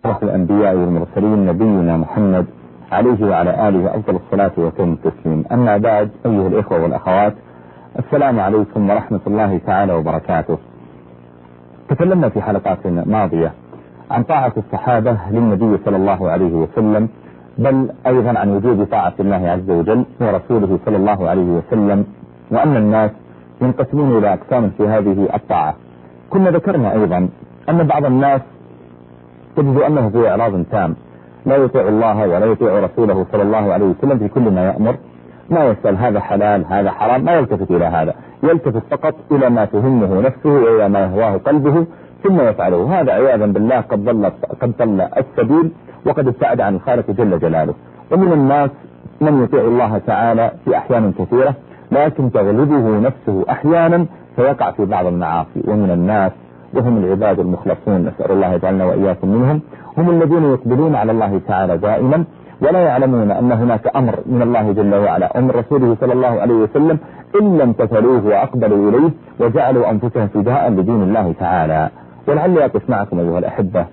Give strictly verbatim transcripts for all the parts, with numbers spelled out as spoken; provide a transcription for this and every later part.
أشرف الأنبياء والمرسلين نبينا محمد عليه وعلى آله أفضل الصلاة وتم التسليم. أما بعد، أيها الإخوة والأخوات، السلام عليكم ورحمة الله تعالى وبركاته. تكلمنا في حلقات ماضية عن طاعة الصحابة للنبي صلى الله عليه وسلم، بل أيضا عن وجوب طاعة الله عز وجل ورسوله صلى الله عليه وسلم، وأن الناس ينقسمون إلى أقسام في هذه الطاعة. كنا ذكرنا أيضا أن بعض الناس تجد أنه في إعراض تام، لا يطيع الله ولا يطيع رسوله صلى الله عليه وسلم في كل ما يأمر، ما يسأل هذا حلال هذا حرام، ما يلتفت إلى هذا، يلتفت فقط إلى ما تهمه نفسه وإلى ما يهواه قلبه ثم يفعله. هذا عياذا بالله قد ضل قد ضل السبيل وقد ابتعد عن الخالق جل جلاله. ومن الناس من يطيع الله تعالى في أحيان كثيرة، لكن تغلبه نفسه أحيانا فيقع في بعض المعاصي. ومن الناس وهم العباد المخلصون، نسأل الله يجعلنا وإياكم منهم، هم الذين يقبلون على الله تعالى دائما ولا يعلمون أن هناك أمر من الله جل وعلا أمر رسوله صلى الله عليه وسلم إلا امتثلوه وأقبلوا إليه وجعلوا أنفسهم فداء لدين الله تعالى. ولعلي أقف معكم أيها الأحبة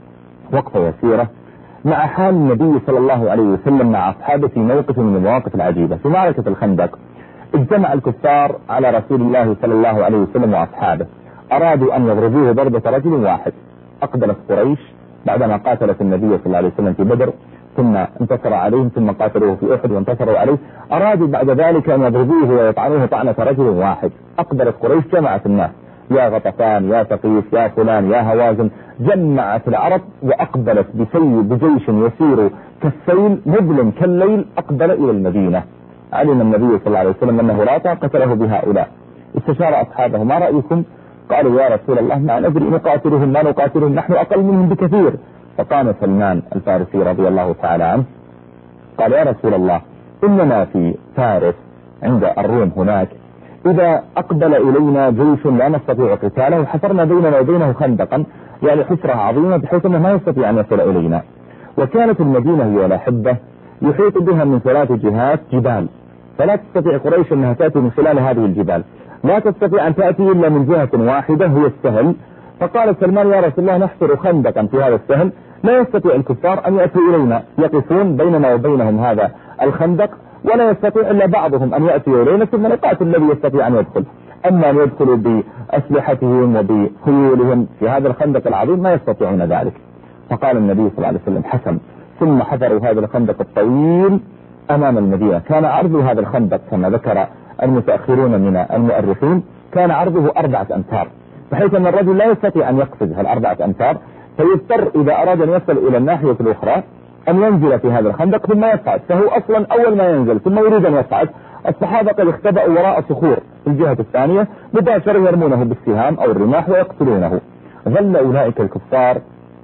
وقفة يسيرة مع حال النبي صلى الله عليه وسلم مع أصحابه في موقف من المواقف العجيبة. في معركة الخندق اجتمع الكفار على رسول الله صلى الله عليه وسلم وأصحابه، أرادوا أن يضربوه ضربة رجل واحد. أقبلت قريش بعدما قاتلت النبي صلى الله عليه وسلم في بدر، ثم انتصر عليهم، ثم قاتلوه في أحد وانتصروا عليه، أرادوا بعد ذلك أن يضربوه ويطعنوه طعنة رجل واحد. أقبلت قريش، جمعت الناس، يا غطفان يا ثقيف يا فلان يا هوازن، جمعت العرب وأقبلت بسي بجيش يسير كالسيل مظلم كالليل، أقبل إلى المدينة. علم النبي صلى الله عليه وسلم أنه لا طاقة له بهؤلاء، استشار أصحابه: ما رأيكم؟ قالوا: يا رسول الله ما ندري نقاتلهم ما نقاتلهم، نحن أقل منهم بكثير. فقام سلمان الفارسي رضي الله تعالى عنه قال: يا رسول الله، إننا في فارس عند الروم هناك، إذا أقبل إلينا جيش لا نستطيع قتاله حفرنا بيننا وبينه خندقا، يعني حفرة عظيمة بحيث أنه ما يستطيع أن يصل إلينا. وكانت المدينة هي الأحبة يحيط بها من ثلاث جهات جبال، فلا تستطيع قريش أنها تأتي من خلال هذه الجبال، لا تستطيع أن تأتي إلا من جهة واحدة هي السهل. فقال سلمان: يا رسول الله، نحفر خندقا في هذا السهل، لا يستطيع الكفار أن يأتوا إلينا، يقفون بيننا وبينهم هذا الخندق، ولا يستطيع إلا بعضهم أن يأتي إلينا ثم نقاتل الذي يستطيع أن يدخل. أما أن يدخلوا بأسلحتهم وبخيولهم في هذا الخندق العظيم ما يستطيعون ذلك. فقال النبي صلى الله عليه وسلم: حسن. ثم حفروا هذا الخندق الطويل أمام المدينة. كان عرض هذا الخندق كما ذكر المتأخرون من المؤرخين كان عرضه أربعة أمتار، بحيث أن الرجل لا يستطيع أن يقفز هالأربعة أمتار، فيضطر إذا أراد أن يصل إلى الناحية الأخرى أن ينزل في هذا الخندق ثم يصعد. فهو أصلا أول ما ينزل ثم يريد أن يصعد، الصحابة قد اختبأوا وراء صخور في الجهة الثانية مباشرة يرمونه بالسهام أو الرماح ويقتلونه. ظل أولئك الكفار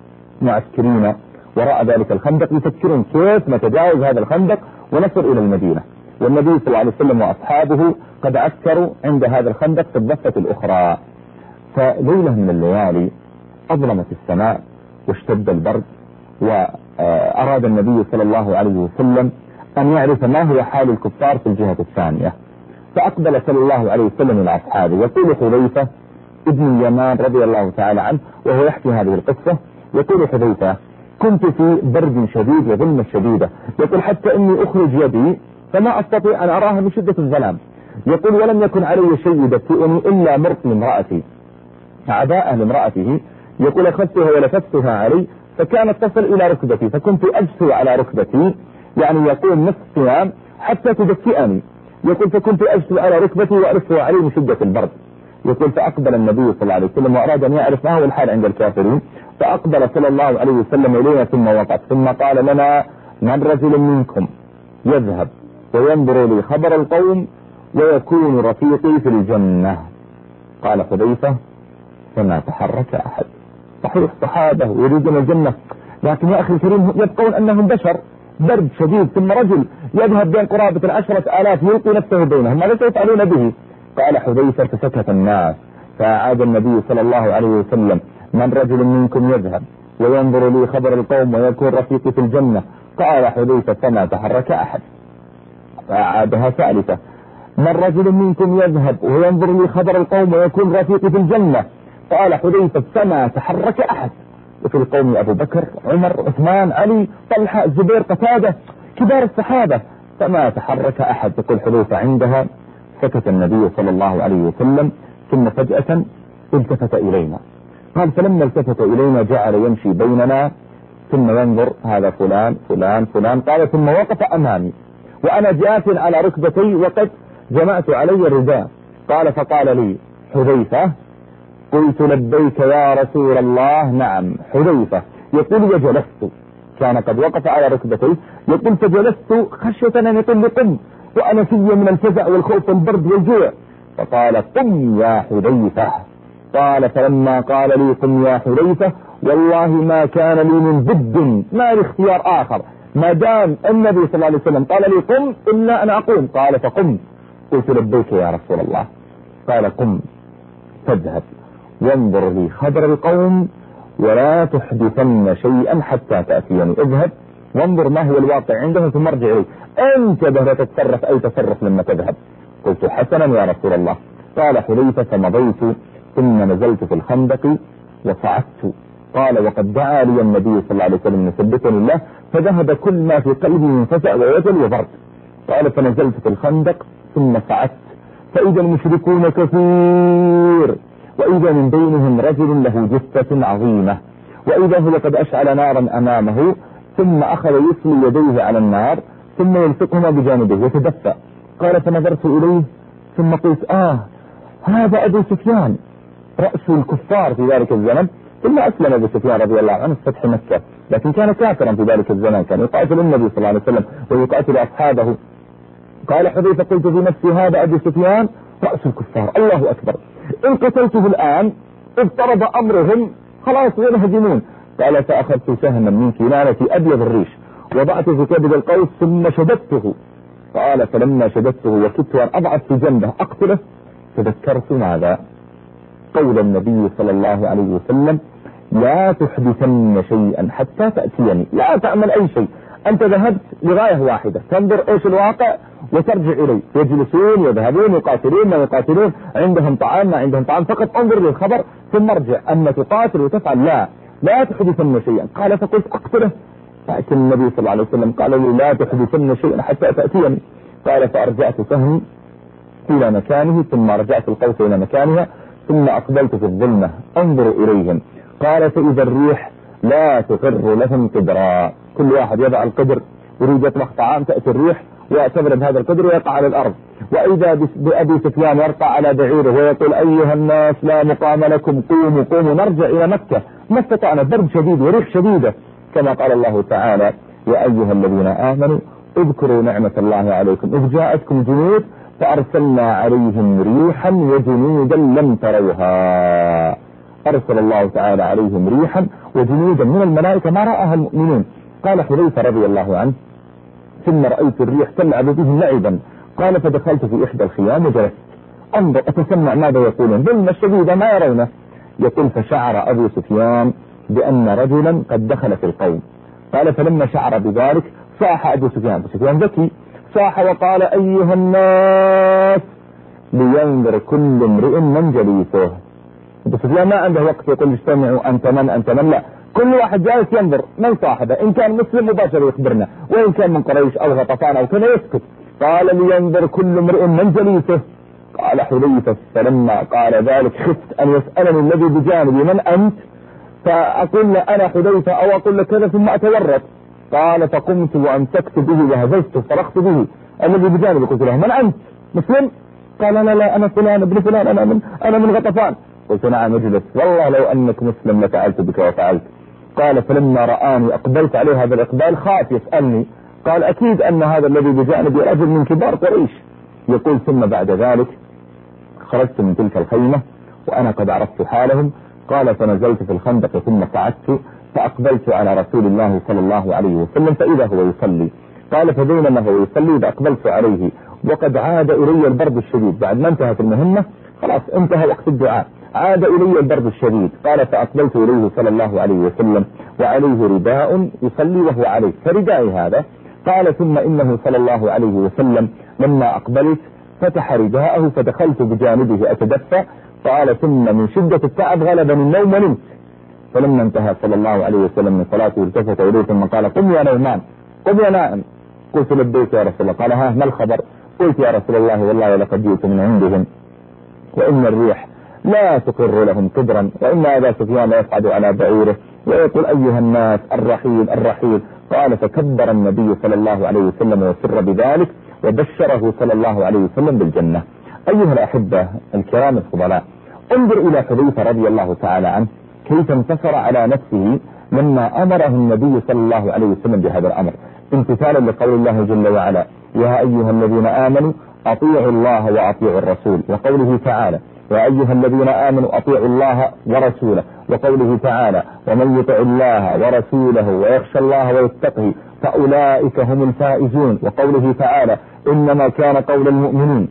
معسكرين وراء ذلك الخندق يفكرون كيف نتجاوز هذا الخندق ونصل إلى المدينة. والنبي صلى الله عليه وسلم وأصحابه قد عسكروا عند هذا الخندق في الضفة الأخرى. فليلة من الليالي أظلمت السماء واشتد البرد، وأراد النبي صلى الله عليه وسلم أن يعرف ما هو حال الكفار في الجهة الثانية. فأقبل صلى الله عليه وسلم إلى أصحابه. يقول حذيفة ابن اليمان رضي الله تعالى عنه وهو يحكي هذه القصة، يقول حذيفة: كنت في برد شديد وظلمة شديدة، يقول حتى إني أخرج يدي فما أستطيع أن أراها من شدة الظلام. يقول: ولم يكن علي شيء يدفئني إلا مرط امرأتي، عباءة لامرأته، يقول: أخذتها ولفتها علي فكانت تصل إلى ركبتي، فكنت أجثو على ركبتي، يعني يقول نصف صيام حتى تدفئني، يقول: فكنت أجثو على ركبتي وأرفها علي من شدة البرد. يقول: فأقبل النبي صلى الله عليه وسلم وأراد أن يعرف ما هو الحال عند الكافرين، فأقبل صلى الله عليه وسلم إلينا ثم وقف، ثم قال لنا: من رجل منكم يذهب وينظر لي خبر القوم ويكون رفيقي في الجنة. قال حذيفة: فما تحرك أحد. صحيح صحابة يريدون الجنة، لكن يا أخي الكريم يبقون أنهم بشر، برد شديد، ثم رجل يذهب بين قرابة العشرة آلاف يلقي نفسه بينهم، ماذا سيفعلون به؟ قال حذيفة: فسكت الناس. فعاد النبي صلى الله عليه وسلم: من رجل منكم يذهب وينظر لي خبر القوم ويكون رفيقي في الجنة. قال حذيفة: فما تحرك أحد. فعادها ثالثة: من رجل منكم يذهب وينظر لي خبر القوم ويكون رفيقي في الجنة. قال حذيفة: فما تحرك أحد. وفي القوم أبو بكر عمر عثمان علي طلحة الزبير قتادة كبار الصحابة، فما تحرك أحد. يقول حذيفة عندها سكت النبي صلى الله عليه وسلم ثم فجأة التفت إلينا. قال فلما التفت إلينا جعل يمشي بيننا ثم ينظر هذا فلان فلان فلان. قال ثم وقف أمامي وأنا جاث على ركبتي وقد جمعت علي الرداء. قال فقال لي حذيفة. قلت لبيك يا رسول الله. نعم. حذيفة يقول وجلست، كان قد وقف على ركبتي، يقول فجلست خشية أن يقول لي قم وأنا في من الفزع والخوف والبرد والجوع. فقال قم يا حذيفة. قال فلما قال لي قم يا حذيفة والله ما كان لي من ضد، ما لي اختيار آخر، ما دام النبي صلى الله عليه وسلم قال لي قم إلا أنا أقوم. قال فقم. قلت لبيك يا رسول الله. قال قم فاذهب وانظر لي خبر القوم ولا تحدثن شيئا حتى تأتيني. اذهب وانظر ما هو الواقع عندهم ثم ارجع لي، انتبه لا تتصرف أي تصرف لما تذهب. قلت حسنا يا رسول الله. قال حذيفة فمضيت ثم نزلت في الخندق وصعدت. قال وقد دعا لي النبي صلى الله عليه وسلم يثبتني الله فذهب كل ما في قلبي من فزع ووجل وبرد. قال فنزلت في الخندق ثم صعدت فإذا المشركون كثير، وإذا من بينهم رجل له جثة عظيمة، وإذا هو قد أشعل نارا أمامه ثم أخذ يسلي يديه على النار ثم يلصقهما بجانبه يتدفأ. قال فنظرت إليه ثم قلت آه هذا أبو سفيان رأس الكفار في ذلك الزمن. ثم أسلم أبو سفيان رضي الله عنه في فتح مكة، لكن كان كافرا في ذلك الزمن، كان يقاتل النبي صلى الله عليه وسلم ويقاتل أصحابه. قال حذيفة قلت في نفسي هذا أبو سفيان رأس الكفار، الله أكبر، إن قتلته الآن اضطرب أمرهم خلاص ينهزمون. قال فأخذت سهما من كنانتي أبيض الريش وضعته في كبد القوس ثم شددته. قال فلما شددته وكدت أن أضعف في جنبه أقتله تذكرت ماذا؟ قول النبي صلى الله عليه وسلم لا تحدثن شيئا حتى تأتيني، لا تعمل أي شيء، أنت ذهبت لغاية واحدة تنظر إيش الواقع وترجع إليه. يجلسون يذهبون يقاتلون ما يقاتلون، عندهم طعام ما عندهم طعام، فقط انظر للخبر ثم ارجع. أما تقاتل وتفعل لا لا تحدثن شيئا. قال فقلت أقتله، لكن النبي صلى الله عليه وسلم قال لي لا تحدثن شيئا حتى تأتيني. قال فأرجعت سهمي إلى مكانه ثم رجعت القوس إلى مكانها ثم أقبلت في الظلمة أنظر إليهم. قال فإذا الريح لا تقر لهم قدرا، كل واحد يضع القدر يريد يطبخ طعام تأتي الريح ويعتبر بهذا القدر ويقع على الأرض. وإذا بأبي سفيان يرقى على بعيره ويقول أيها الناس لا مقام لكم قوموا قوموا نرجع إلى مكة، ما استطعنا، برد شديد وريح شديدة، كما قال الله تعالى يا أيها الذين آمنوا اذكروا نعمة الله عليكم إذ جاءتكم جنود فأرسلنا عليهم ريحا وجنودا لم تروها. أرسل الله تعالى عليهم ريحا وجنودا من الملائكة ما رآها المؤمنون. قال حذيفة رضي الله عنه ثم رأيت الريح تلعب بهم لعبا. قال فدخلت في إحدى الخيام وجلست أنظر أتسمع ماذا يقولون، ظلمة شديدة ما يرونه. يقول فشعر أبو سفيان بأن رجلا قد دخل في القوم. قال فلما شعر بذلك صاح أبو سفيان، أبو سفيان ذكي، صاح وقال أيها الناس لينظر كل امرئ من جليسه. أبو سفيان ما عنده وقت يقول اجتمعوا أنت من أنت من، لا، كل واحد جالس ينظر من صاحبه، إن كان مسلم مباشر يخبرنا وإن كان من قريش أو غطفان أو كذا يسكت. قال لينظر كل امرئ من جليسه. قال حذيفة فلما قال ذلك خفت أن يسألني الذي بجانبي من أنت فأقول له أنا حذيفة أو أقول له كذا ثم أتورط. قال فقمت وأمسكت به وهززت فرقت به الذي بجانبي قلت له من أنت مسلم؟ قال لا لا أنا فلان ابن فلان أنا من أنا من غطفان. قلت نعم اجلس والله لو أنك مسلم لفعلت بك وفعلت. قال فلما رآني أقبلت عليه هذا الإقبال خاف يسألني، قال أكيد أن هذا الذي بجانبي رجل من كبار قريش. يقول ثم بعد ذلك خرجت من تلك الخيمة وأنا قد عرفت حالهم. قال فنزلت في الخندق ثم صعدت فأقبلت على رسول الله صلى الله عليه وسلم فإذا هو يصلي. قال فبينما هو يصلي إذا أقبلت عليه وقد عاد إلي البرد الشديد، بعد ما انتهت المهمة خلاص انتهى وقت الدعاء عاد إلي البرد الشديد. قال فأقبلت إليه صلى الله عليه وسلم وعليه رداء يصلي وهو عليه فردائي هذا. قال ثم إنه صلى الله عليه وسلم لما أقبلت فتح رداءه فدخلت بجانبه أتدفى. قال ثم من شدة التعب غلبني النوم ونمت. فلما انتهى صلى الله عليه وسلم من صلاته التفت إليه ثم قال قم يا نعمان قم يا نائم. قلت لبيك يا رسول الله. قال ها ما الخبر؟ قلت يا رسول الله والله لقد جئت من عندهم وإن الريح لا تقر لهم كبرا وإن أبا سفيان لا يصعد على بعيره ويقول أيها الناس الرحيل الرحيل. قال فكبر النبي صلى الله عليه وسلم وسر بذلك وبشره صلى الله عليه وسلم بالجنة. أيها الأحبة الكرام الفضلاء، انظر إلى حذيفة رضي الله تعالى عنه كيف انتصر على نفسه لما أمره النبي صلى الله عليه وسلم بهذا الأمر امتثالا لقول الله جل وعلا يا أيها الذين آمنوا أطيعوا الله وأطيعوا الرسول، وقوله تعالى يا أيها الذين آمنوا أطيعوا الله ورسوله، وقوله تعالى ومن يطع الله ورسوله ويخشى الله ويتقه فأولئك هم الفائزون، وقوله تعالى إنما كان قول المؤمنين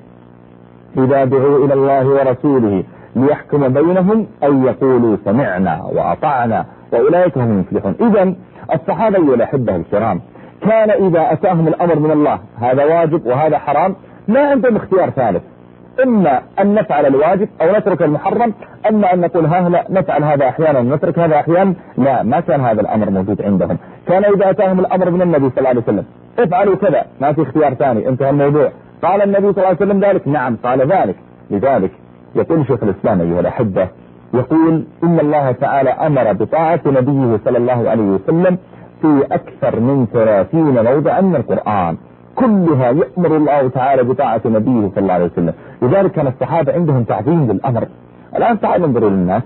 إذا دعوا إلى الله ورسوله ليحكم بينهم أن يقولوا سمعنا وأطعنا وأولئك هم المفلحون. إذن الصحابة والأحبة الكرام كان إذا أتاهم الأمر من الله هذا واجب وهذا حرام ما عندهم اختيار ثالث، إما أن نفعل الواجب أو نترك المحرم، أما أن نقول ها لا نفعل هذا أحيانا ونترك هذا أحيانا، لا ما كان هذا الأمر موجود عندهم. كان إذا أتاهم الأمر من النبي صلى الله عليه وسلم افعلوا كذا ما في اختيار ثاني انتهى الموضوع. قال النبي صلى الله عليه وسلم ذلك نعم قال ذلك. لذلك يقول شيخ الإسلام أيها الأحبة يقول إن الله تعالى أمر بطاعة نبيه صلى الله عليه وسلم في أكثر من ثلاثين موضعا من القرآن كلها يأمر الله تعالى بطاعة نبيه صلى الله عليه وسلم. لذلك كان الصحابة عندهم تعظيم للأمر. الآن تعالوا انظروا للناس،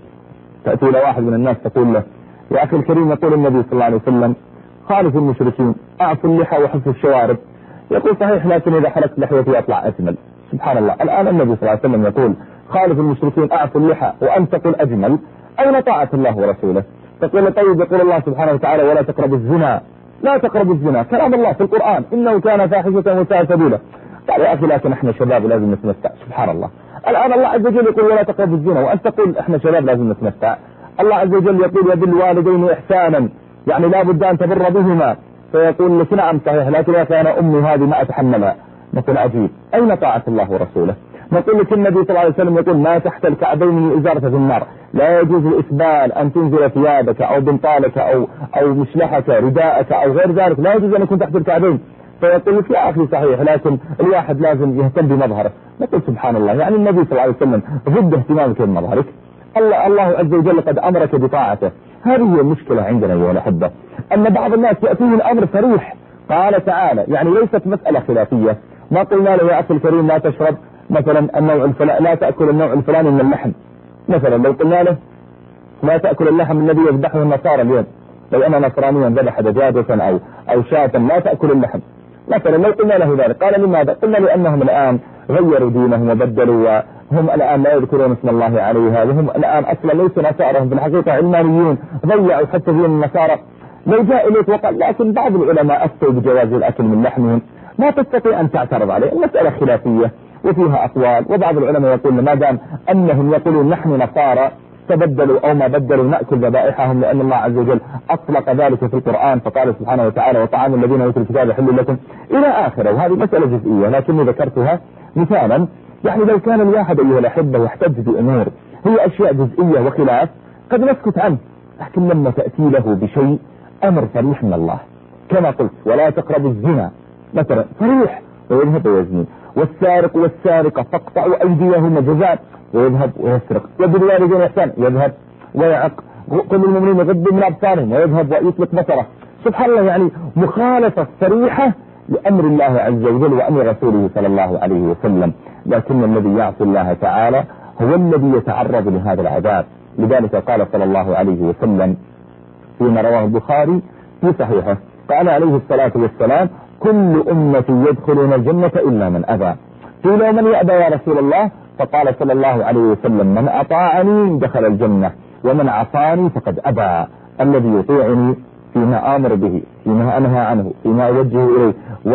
تأتي إلى واحد من الناس تقول له يا أخي الكريم يقول النبي صلى الله عليه وسلم خالف المشركين أعفوا اللحى وحفوا الشوارب، يقول صحيح لكن إذا حلقت لحيتي أطلع أجمل. سبحان الله، الآن النبي صلى الله عليه وسلم يقول خالف المشركين أعفوا اللحى وأن تقول أجمل، أين طاعة الله ورسوله؟ تقول طيب يقول الله سبحانه وتعالى ولا تقربوا الزنا، لا تقربوا الزنا كلام الله في القرآن إنه كان فاحشة وساء سبيلا. قال يا أخي لكن احنا شباب لازم نتمتع. سبحان الله، الآن الله عز وجل يقول ولا تقربوا الزنا وأنت تقول احنا شباب لازم نتمتع. الله عز وجل يقول وبالوالدين إحسانا يعني لا بد أن تبر بهما، فيقول لك نعم صحيح لكن يا أخي أنا أمي هذه ما أتحملها. نقول عجيب، أين طاعة الله ورسوله؟ نقول لك النبي صلى الله عليه وسلم يقول ما تحت الكعبين من إزارة في النار، لا يجوز الإسبال أن تنزل ثيابك أو بنطالك أو أو مشلحك رداءك أو غير ذلك، لا يجوز أن يكون تحت الكعبين. فيقول لك يا أخي صحيح لكن الواحد لازم يهتم بمظهره. نقول سبحان الله، يعني النبي صلى الله عليه وسلم ضد اهتمامك بمظهرك، الله الله عز وجل قد أمرك بطاعته. هذه هي المشكلة عندنا أيها الأحبة، أن بعض الناس يأتيه الأمر صريح. قال تعالى يعني ليست مسألة خلافية، ما قلنا له يا أخي الكريم لا تشرب مثلا النوع الفلاني، لا تأكل النوع الفلاني من اللحم. مثلا لو قلنا له لا تأكل اللحم الذي يذبحه النصارى اليوم، لو أنا نصرانيا ذبح دجاجة أو أو شاة لا تأكل اللحم مثلا، لو قلنا له ذلك قال لماذا؟ قلنا لأنهم الآن غيروا دينهم وبدلوا وهم الآن لا يذكرون اسم الله عليها، وهم الآن أصلا ليسوا نصارى في الحقيقة علمانيون، ضيعوا حتى دين النصارى. لو جاء إليك وقال لكن بعض العلماء أفتوا بجواز الأكل من لحمهم، ما تستطيع أن تعترض عليه، المسألة خلافية وفيها أقوال، وبعض العلماء يقول ما دام أنهم يقولون نحن نصارى تبدلوا أو ما بدلوا نأكل ذبائحهم، لأن الله عز وجل أطلق ذلك في القرآن فقال سبحانه وتعالى وطعام الذين أوتوا الكتاب حل لكم إلى آخره. وهذه مسألة جزئية لكني ذكرتها مثالا، يعني لو كان الواحد أيها الأحبة يحتج بأمور هي أشياء جزئية وخلاف قد نسكت عنه، لكن لما تأتي له بشيء أمر صريح من الله كما قلت ولا تقربوا الزنا مثلا صريح ويذهب ويزني، والسارق والسارقة فاقطعوا أيديهما جزاء ويذهب ويسرق، وبالوالدين إحسان يذهب ويعق، كل المؤمنين يغضوا من أبصارهم ويذهب ويطلق بصره. سبحان الله، يعني مخالفة صريحة لأمر الله عز وجل وأمر رسوله صلى الله عليه وسلم. لكن الذي يعصي الله تعالى هو الذي يتعرض لهذا العذاب. لذلك قال صلى الله عليه وسلم فيما رواه البخاري في صحيحه قال عليه الصلاة والسلام كل أمتي يدخلون الجنة إلا من أبى. قيل من يأبى يا رسول الله؟ فقال صلى الله عليه وسلم من أطاعني دخل الجنة ومن عصاني فقد أبى. الذي يطيعني فيما آمر به، فيما أنهى عنه، فيما أوجه إليه،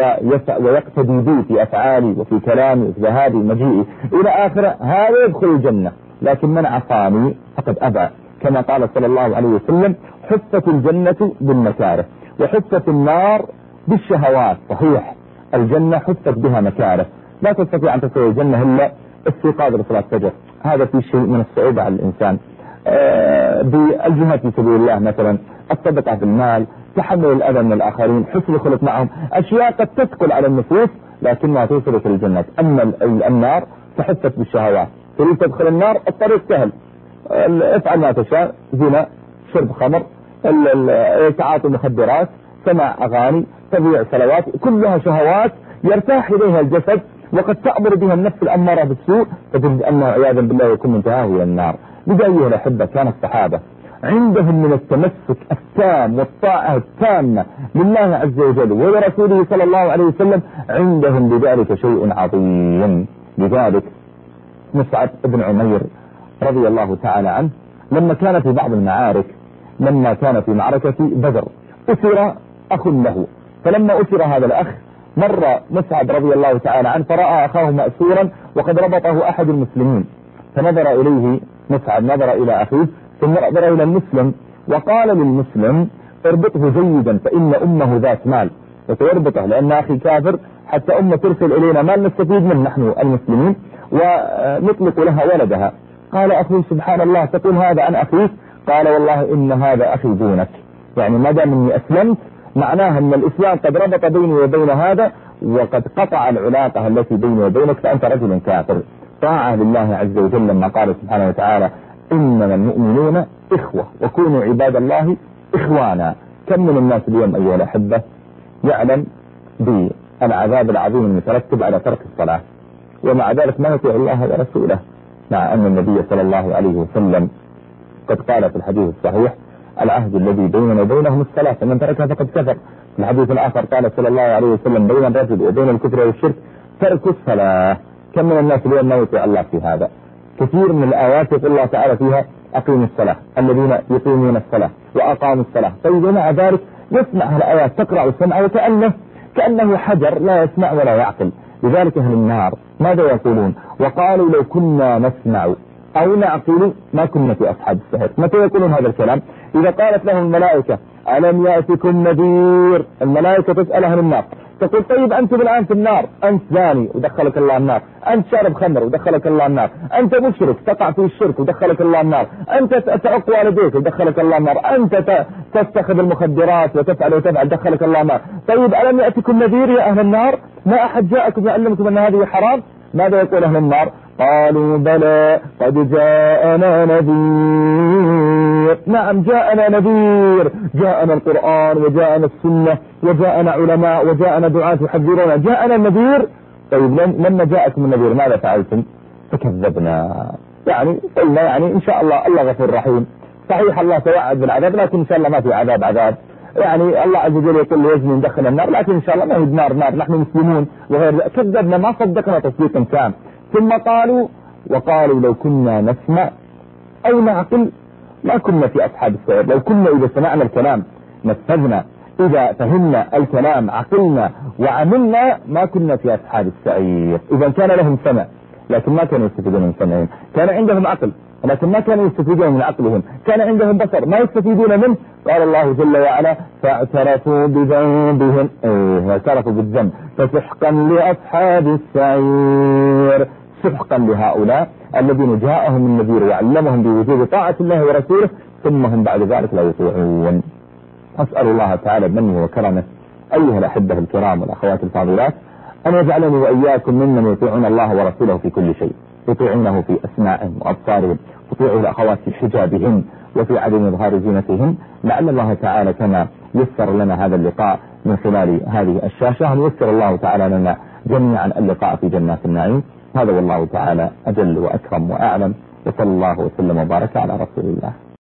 ويقتدي بي في أفعالي وفي كلامي وفي ذهابي مجيئي إلى آخره، هذا يدخل الجنة. لكن من عصاني فقد أبى، كما قال صلى الله عليه وسلم حفت الجنة بالمكاره وحفت النار بالشهوات. صحيح الجنة حفت بها مكاره، لا تستطيع أن تدخل الجنة إلا استيقاظ لصلاة الفجر، هذا في شيء من الصعوبة على الإنسان. بالجهاد في سبيل الله مثلا، الصدقة في المال، تحمل الأذى من الآخرين، حسن الخلق معهم، أشياء قد تثقل على النفوس لكنها توصلك الجنة. أما النار تحفت بالشهوات، تريد تدخل النار الطريق سهل، افعل ما تشاء، زنا، شرب خمر، تعاطي مخدرات، سماع أغاني، تبيع صلوات، كلها شهوات يرتاح إليها الجسد وقد تأمر بها النفس الأمارة بالسوء، فتجد أنه عياذا بالله يكون منتهاه إلى النار. لذا أيها الأحبة كان الصحابة عندهم من التمسك التام والطاعة التامة لله عز وجل ولرسوله صلى الله عليه وسلم، عندهم بذلك شيء عظيم. لذلك مصعب بن عمير رضي الله تعالى عنه لما كان في بعض المعارك، لما كان في معركة بدر أسر أخ له، فلما أسر هذا الأخ مر مصعب رضي الله تعالى عنه فرأى أخاه مأسورا وقد ربطه أحد المسلمين، فنظر إليه مصعب، نظر إلى أخيه ثم نظر إلى المسلم وقال للمسلم اربطه جيدا فإن أمه ذات مال، وتربطه لأن أخي كافر حتى أمه ترسل إلينا مال نستفيد منه نحن المسلمين ونطلق لها ولدها. قال أخوه سبحان الله تقول هذا عن أخيك؟ قال والله إن هذا أخي دونك، يعني ما دام إني أسلمت معناها أن الإسلام قد ربط بيني وبين هذا وقد قطع العلاقة التي بيني وبينك، فأنت رجل كافر. طاعة لله عز وجل لما قال سبحانه وتعالى إنما المؤمنون إخوة وكونوا عباد الله إخوانا. كم من الناس اليوم أيها الأحبة يعلم بالعذاب العظيم المترتب على ترك الصلاة ومع ذلك ما يطيع الله ورسوله، مع أن النبي صلى الله عليه وسلم قد قال في الحديث الصحيح العهد الذي بيننا وبينهم الصلاة فمن تركها فقد كفر. في الحديث الآخر قال صلى الله عليه وسلم بين الرجل وبين الكفر والشرك ترك الصلاة. كم من الناس اليوم ما يطيع الله في هذا؟ كثير من الآيات يقول الله تعالى فيها أقيموا الصلاة، الذين يقيمون الصلاة وأقاموا الصلاة. طيب ومع ذلك يسمع الآيات تقرأ وسمع وكأنه كأنه حجر لا يسمع ولا يعقل. لذلك أهل النار ماذا يقولون؟ وقالوا لو كنا نسمع أو نعقل ما كنا في أصحاب السعير. متى يقولون هذا الكلام؟ إذا قالت لهم الملائكة ألم يأتكم نذير، الملائكة تسأل أهل النار تقول طيب أنت الآن في النار، أنت زاني ودخلك الله النار، أنت شارب خمر ودخلك الله النار، أنت مشرك تقع في الشرك ودخلك الله النار، أنت تعق والديك ودخلك الله النار، أنت تتخذ المخدرات وتفعل وتفعل دخلك الله النار. طيب ألم يأتكم نذير يا أهل النار؟ ما أحد جاءكم يعلمكم أن هذه حرام؟ ماذا يقول أهل النار؟ قالوا بلى قد جاءنا نذير. نعم جاءنا نذير، جاءنا القرآن وجاءنا السنة وجاءنا علماء وجاءنا دعاة يحذرون، جاءنا النذير. طيب لما جاءكم النذير ماذا فعلتم؟ فكذبنا. يعني قلنا يعني إن شاء الله الله غفور رحيم، صحيح الله توعد بالعذاب لكن إن شاء الله ما في عذاب عذاب، يعني الله عز وجل يقول له يجني ندخل النار لكن إن شاء الله ما هي نار نار، نحن مسلمون وغير. كذبنا ما صدقنا تصديقا تام. ثم قالوا وقالوا لو كنا نسمع أو نعقل ما كنا في أصحاب السعير. لو كنا إذا سمعنا الكلام نفذنا، إذا فهمنا الكلام عقلنا وعملنا ما كنا في أصحاب السعير. إذا كان لهم سمع لكن ما كانوا يستفيدون من سمعهم، كان عندهم عقل لكن ما كانوا يستفيدون من عقلهم، كان عندهم بصر ما يستفيدون منه. قال الله جل وعلا فاعترفوا بذنبهم، ايه اعترفوا بالذنب فسحقا لأصحاب السعير. سحقا لهؤلاء الذين جاءهم النذير وعلمهم بوجوب طاعة الله ورسوله ثم هم بعد ذلك لا يطيعون. أسأل الله تعالى بمنه وكرمه أيها الأحبة الكرام والأخوات الفاضلات أن يجعلني وإياكم ممن يطيعون الله ورسوله في كل شيء، يطيعونه في أسماعهم وأبصارهم، يطيعوا الأخوات في حجابهم وفي عدم إظهار زينتهم. لعل الله تعالى كما يسر لنا هذا اللقاء من خلال هذه الشاشة أن يسر الله تعالى لنا جميعا اللقاء في جنات النعيم. هذا والله تعالى أجل وأكرم وأعلم، وصلى الله وسلم وبارك على رسول الله.